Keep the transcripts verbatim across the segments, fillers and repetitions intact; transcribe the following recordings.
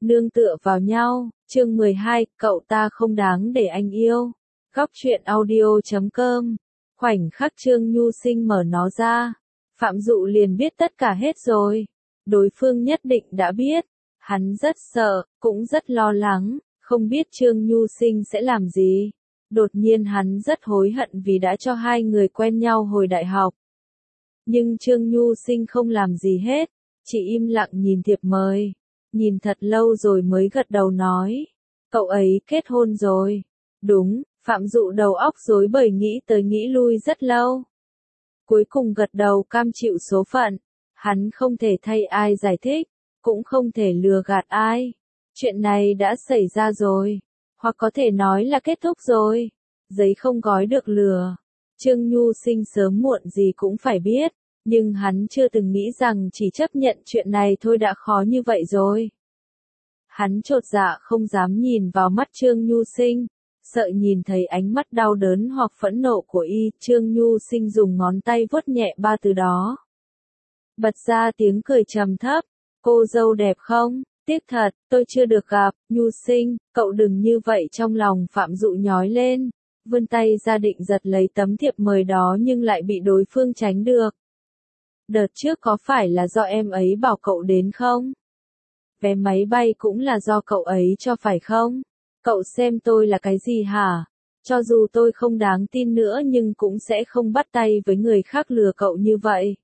nương tựa vào nhau, chương mười hai, cậu ta không đáng để anh yêu. Góc truyện audio chấm com. Khoảnh khắc Trương Nhu Sinh mở nó ra, Phạm Dụ liền biết tất cả hết rồi. Đối phương nhất định đã biết. Hắn rất sợ, cũng rất lo lắng, không biết Trương Nhu Sinh sẽ làm gì. Đột nhiên hắn rất hối hận vì đã cho hai người quen nhau hồi đại học. Nhưng Trương Nhu Sinh không làm gì hết, chỉ im lặng nhìn thiệp mời. Nhìn thật lâu rồi mới gật đầu nói. Cậu ấy kết hôn rồi. Đúng, Phạm Dụ đầu óc rối bời nghĩ tới nghĩ lui rất lâu. Cuối cùng gật đầu cam chịu số phận. Hắn không thể thay ai giải thích, cũng không thể lừa gạt ai. Chuyện này đã xảy ra rồi, hoặc có thể nói là kết thúc rồi. Giấy không gói được lửa. Trương Nhu Sinh sớm muộn gì cũng phải biết, nhưng hắn chưa từng nghĩ rằng chỉ chấp nhận chuyện này thôi đã khó như vậy rồi. Hắn chột dạ không dám nhìn vào mắt Trương Nhu Sinh, sợ nhìn thấy ánh mắt đau đớn hoặc phẫn nộ của y. Trương Nhu Sinh dùng ngón tay vuốt nhẹ ba từ đó. Bật ra tiếng cười trầm thấp. Cô dâu đẹp không? Tiếc thật, tôi chưa được gặp. Nhu Sinh, cậu đừng như vậy. Trong lòng Phạm Dụ nhói lên, vươn tay ra định giật lấy tấm thiệp mời đó nhưng lại bị đối phương tránh được. Đợt trước có phải là do em ấy bảo cậu đến không? Vé máy bay cũng là do cậu ấy cho phải không? Cậu xem tôi là cái gì hả? Cho dù tôi không đáng tin nữa nhưng cũng sẽ không bắt tay với người khác lừa cậu như vậy.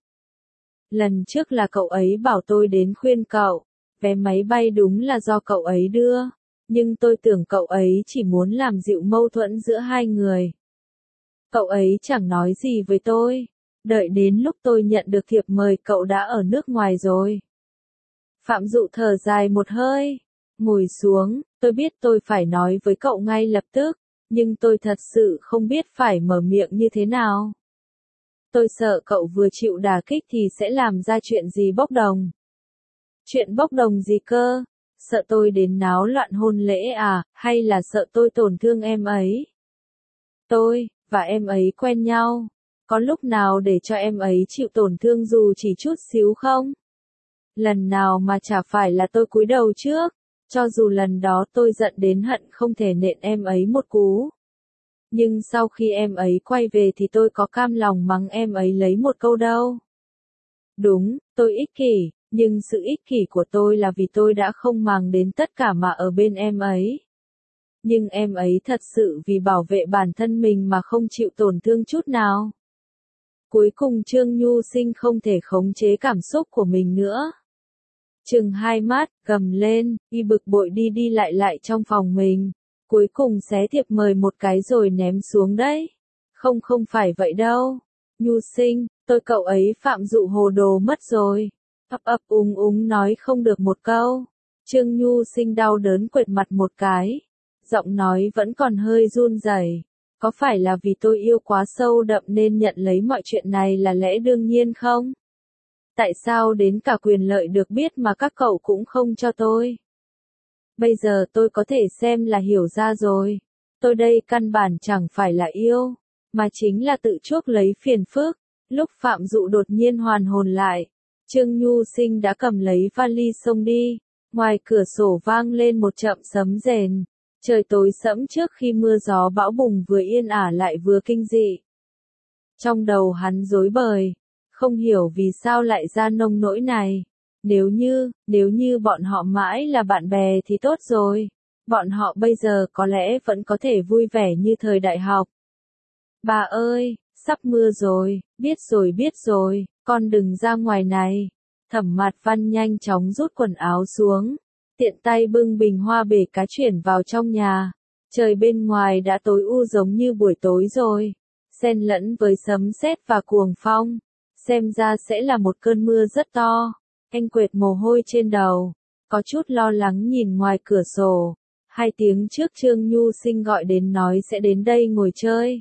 Lần trước là cậu ấy bảo tôi đến khuyên cậu. Vé máy bay đúng là do cậu ấy đưa. Nhưng tôi tưởng cậu ấy chỉ muốn làm dịu mâu thuẫn giữa hai người. Cậu ấy chẳng nói gì với tôi. Đợi đến lúc tôi nhận được thiệp mời cậu đã ở nước ngoài rồi. Phạm Dụ thở dài một hơi. Ngồi xuống, tôi biết tôi phải nói với cậu ngay lập tức. Nhưng tôi thật sự không biết phải mở miệng như thế nào. Tôi sợ cậu vừa chịu đả kích thì sẽ làm ra chuyện gì bốc đồng. Chuyện bốc đồng gì cơ? Sợ tôi đến náo loạn hôn lễ à, hay là sợ tôi tổn thương em ấy? Tôi, và em ấy quen nhau. Có lúc nào để cho em ấy chịu tổn thương dù chỉ chút xíu không? Lần nào mà chả phải là tôi cúi đầu trước, cho dù lần đó tôi giận đến hận không thể nện em ấy một cú. Nhưng sau khi em ấy quay về thì tôi có cam lòng mắng em ấy lấy một câu đâu. Đúng, tôi ích kỷ, nhưng sự ích kỷ của tôi là vì tôi đã không màng đến tất cả mà ở bên em ấy. Nhưng em ấy thật sự vì bảo vệ bản thân mình mà không chịu tổn thương chút nào. Cuối cùng Trương Nhu Sinh không thể khống chế cảm xúc của mình nữa. Trừng hai mắt, gầm lên, y bực bội đi đi lại lại trong phòng mình. Cuối cùng xé thiệp mời một cái rồi ném xuống đấy. Không không phải vậy đâu. Nhu Sinh, tôi cậu ấy Phạm Dụ hồ đồ mất rồi. Ấp ấp úng úng nói không được một câu. Trương Nhu Sinh đau đớn quệt mặt một cái. Giọng nói vẫn còn hơi run rẩy. Có phải là vì tôi yêu quá sâu đậm nên nhận lấy mọi chuyện này là lẽ đương nhiên không? Tại sao đến cả quyền lợi được biết mà các cậu cũng không cho tôi? Bây giờ tôi có thể xem là hiểu ra rồi. Tôi đây căn bản chẳng phải là yêu, mà chính là tự chuốc lấy phiền phức. Lúc Phạm Dụ đột nhiên hoàn hồn lại, Trương Nhu Sinh đã cầm lấy vali xông đi. Ngoài cửa sổ vang lên một trận sấm rền. Trời tối sẫm trước khi mưa gió bão bùng vừa yên ả lại vừa kinh dị. Trong đầu hắn rối bời, không hiểu vì sao lại ra nông nỗi này. Nếu như, nếu như bọn họ mãi là bạn bè thì tốt rồi. Bọn họ bây giờ có lẽ vẫn có thể vui vẻ như thời đại học. Bà ơi, sắp mưa rồi, biết rồi biết rồi, con đừng ra ngoài này. Thẩm Mạt Văn nhanh chóng rút quần áo xuống, tiện tay bưng bình hoa bể cá chuyển vào trong nhà. Trời bên ngoài đã tối u giống như buổi tối rồi, xen lẫn với sấm sét và cuồng phong. Xem ra sẽ là một cơn mưa rất to. Anh quệt mồ hôi trên đầu, có chút lo lắng nhìn ngoài cửa sổ. Hai tiếng trước Trương Nhu Sinh gọi đến nói sẽ đến đây ngồi chơi.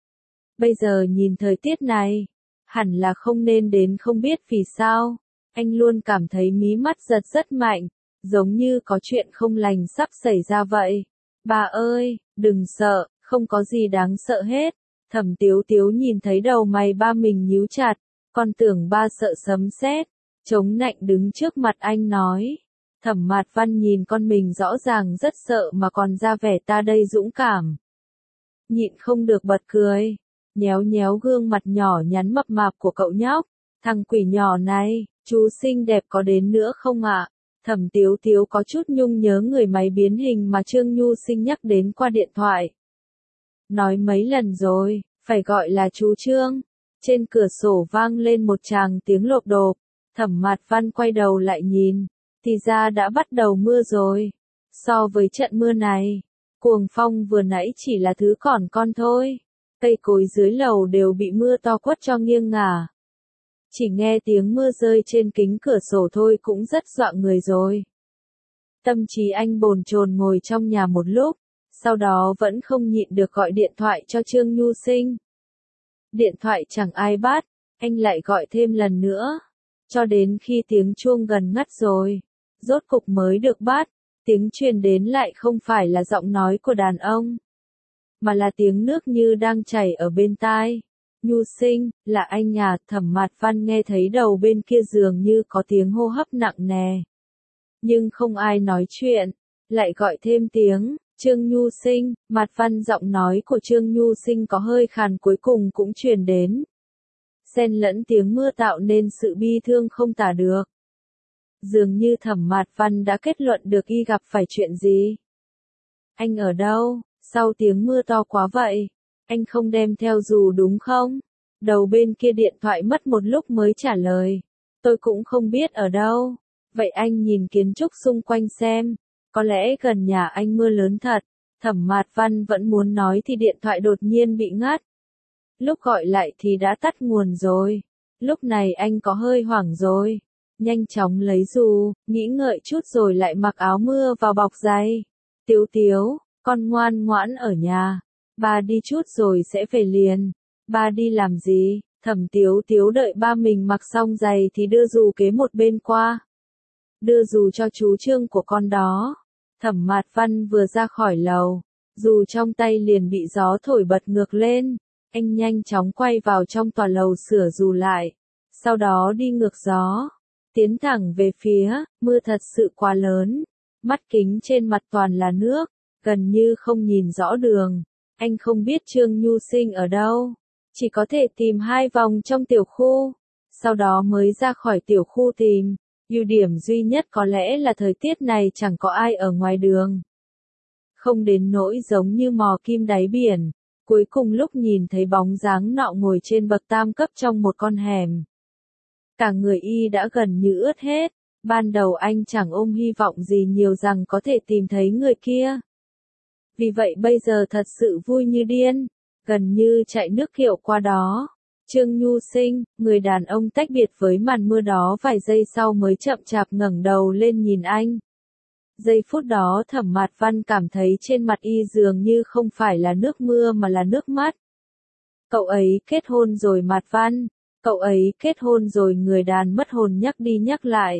Bây giờ nhìn thời tiết này, hẳn là không nên đến không biết vì sao. Anh luôn cảm thấy mí mắt giật rất mạnh, giống như có chuyện không lành sắp xảy ra vậy. Bà ơi, đừng sợ, không có gì đáng sợ hết. Thẩm Tiếu Tiếu nhìn thấy đầu mày ba mình nhíu chặt, con tưởng ba sợ sấm sét. Chống nạnh đứng trước mặt anh nói. Thẩm Mạt Văn nhìn con mình rõ ràng rất sợ mà còn ra vẻ ta đây dũng cảm. Nhịn không được bật cười, nhéo nhéo gương mặt nhỏ nhắn mập mạp của cậu nhóc. Thằng quỷ nhỏ này, chú xinh đẹp có đến nữa không ạ? À? Thẩm Tiếu Tiếu có chút nhung nhớ người máy biến hình mà Trương Nhu Sinh nhắc đến qua điện thoại. Nói mấy lần rồi, phải gọi là chú Trương. Trên cửa sổ vang lên một tràng tiếng lộp độp. Thẩm Mạt Văn quay đầu lại nhìn, thì ra đã bắt đầu mưa rồi. So với trận mưa này, cuồng phong vừa nãy chỉ là thứ còn con thôi. Cây cối dưới lầu đều bị mưa to quất cho nghiêng ngả. Chỉ nghe tiếng mưa rơi trên kính cửa sổ thôi cũng rất dọa người rồi. Tâm trí anh bồn chồn ngồi trong nhà một lúc, sau đó vẫn không nhịn được gọi điện thoại cho Trương Nhu Sinh. Điện thoại chẳng ai bắt, anh lại gọi thêm lần nữa, cho đến khi tiếng chuông gần ngắt rồi, rốt cục mới được bắt. Tiếng truyền đến lại không phải là giọng nói của đàn ông, mà là tiếng nước như đang chảy ở bên tai. Nhu Sinh, là anh à? Thẩm Mạt Văn nghe thấy đầu bên kia dường như có tiếng hô hấp nặng nề. Nhưng không ai nói chuyện, lại gọi thêm tiếng, Trương Nhu Sinh. Mạt Văn giọng nói của Trương Nhu Sinh có hơi khàn cuối cùng cũng truyền đến. Xen lẫn tiếng mưa tạo nên sự bi thương không tả được. Dường như Thẩm Mạt Văn đã kết luận được y gặp phải chuyện gì. Anh ở đâu? Sau tiếng mưa to quá vậy, anh không đem theo dù đúng không? Đầu bên kia điện thoại mất một lúc mới trả lời. Tôi cũng không biết ở đâu. Vậy anh nhìn kiến trúc xung quanh xem. Có lẽ gần nhà anh mưa lớn thật. Thẩm Mạt Văn vẫn muốn nói thì điện thoại đột nhiên bị ngắt. Lúc gọi lại thì đã tắt nguồn rồi. Lúc này anh có hơi hoảng rồi. Nhanh chóng lấy dù, nghĩ ngợi chút rồi lại mặc áo mưa vào bọc giày. Tiếu Tiếu, con ngoan ngoãn ở nhà. Ba đi chút rồi sẽ về liền. Ba đi làm gì? Thẩm Tiếu Tiếu đợi ba mình mặc xong giày thì đưa dù kế một bên qua. Đưa dù cho chú Trương của con đó. Thẩm Mạt Văn vừa ra khỏi lầu, dù trong tay liền bị gió thổi bật ngược lên. Anh nhanh chóng quay vào trong tòa lầu sửa dù lại. Sau đó đi ngược gió. Tiến thẳng về phía, mưa thật sự quá lớn. Mắt kính trên mặt toàn là nước, gần như không nhìn rõ đường. Anh không biết Trương Nhu Sinh ở đâu, chỉ có thể tìm hai vòng trong tiểu khu, sau đó mới ra khỏi tiểu khu tìm. Ưu điểm duy nhất có lẽ là thời tiết này chẳng có ai ở ngoài đường. Không đến nỗi giống như mò kim đáy biển. Cuối cùng lúc nhìn thấy bóng dáng nọ ngồi trên bậc tam cấp trong một con hẻm. Cả người y đã gần như ướt hết. Ban đầu anh chẳng ôm hy vọng gì nhiều rằng có thể tìm thấy người kia. Vì vậy bây giờ thật sự vui như điên, gần như chạy nước kiệu qua đó. Trương Nhu Sinh, người đàn ông tách biệt với màn mưa đó vài giây sau mới chậm chạp ngẩng đầu lên nhìn anh. Giây phút đó Thẩm Mạt Văn cảm thấy trên mặt y dường như không phải là nước mưa mà là nước mắt. Cậu ấy kết hôn rồi Mạt Văn, cậu ấy kết hôn rồi. Người đàn mất hồn nhắc đi nhắc lại.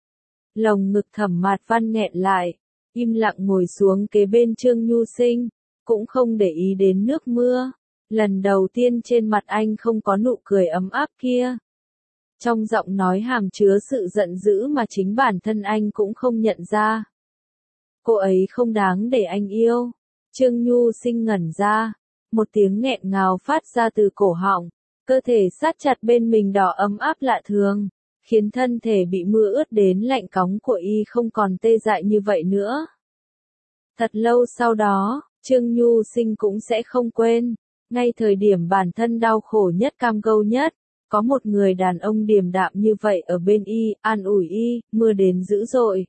Lồng ngực Thẩm Mạt Văn nghẹn lại, im lặng ngồi xuống kế bên Trương Nhu Sinh, cũng không để ý đến nước mưa. Lần đầu tiên trên mặt anh không có nụ cười ấm áp kia. Trong giọng nói hàm chứa sự giận dữ mà chính bản thân anh cũng không nhận ra. Cô ấy không đáng để anh yêu. Trương Nhu Sinh ngẩn ra, một tiếng nghẹn ngào phát ra từ cổ họng, cơ thể sát chặt bên mình đỏ ấm áp lạ thường, khiến thân thể bị mưa ướt đến lạnh cóng của y không còn tê dại như vậy nữa. Thật lâu sau đó, Trương Nhu Sinh cũng sẽ không quên, ngay thời điểm bản thân đau khổ nhất cam go nhất, có một người đàn ông điềm đạm như vậy ở bên y, an ủi y. Mưa đến dữ dội,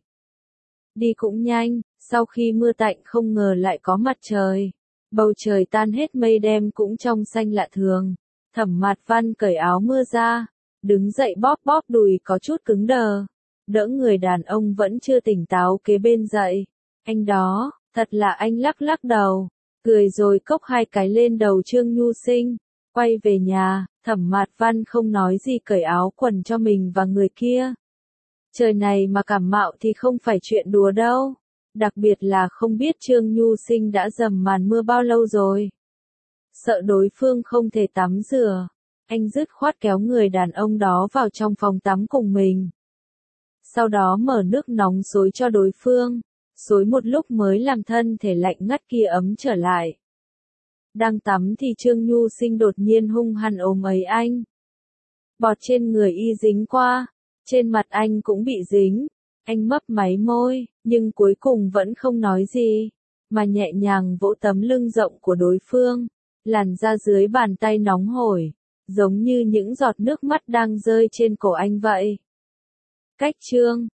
đi cũng nhanh. Sau khi mưa tạnh không ngờ lại có mặt trời. Bầu trời tan hết mây đen cũng trong xanh lạ thường. Thẩm Mạt Văn cởi áo mưa ra, đứng dậy bóp bóp đùi có chút cứng đờ. Đỡ người đàn ông vẫn chưa tỉnh táo kế bên dậy. Anh đó, thật là anh lắc lắc đầu, cười rồi cốc hai cái lên đầu Trương Nhu Sinh. Quay về nhà, Thẩm Mạt Văn không nói gì cởi áo quần cho mình và người kia. Trời này mà cảm mạo thì không phải chuyện đùa đâu. Đặc biệt là không biết Trương Nhu Sinh đã dầm màn mưa bao lâu rồi. Sợ đối phương không thể tắm rửa, anh dứt khoát kéo người đàn ông đó vào trong phòng tắm cùng mình. sau đó mở nước nóng xối cho đối phương, xối một lúc mới làm thân thể lạnh ngắt kia ấm trở lại. Đang tắm thì Trương Nhu Sinh đột nhiên hung hăng ôm lấy anh. Bọt trên người y dính qua, trên mặt anh cũng bị dính. Anh mấp máy môi, nhưng cuối cùng vẫn không nói gì, mà nhẹ nhàng vỗ tấm lưng rộng của đối phương, làn da dưới bàn tay nóng hổi, giống như những giọt nước mắt đang rơi trên cổ anh vậy. Cách chương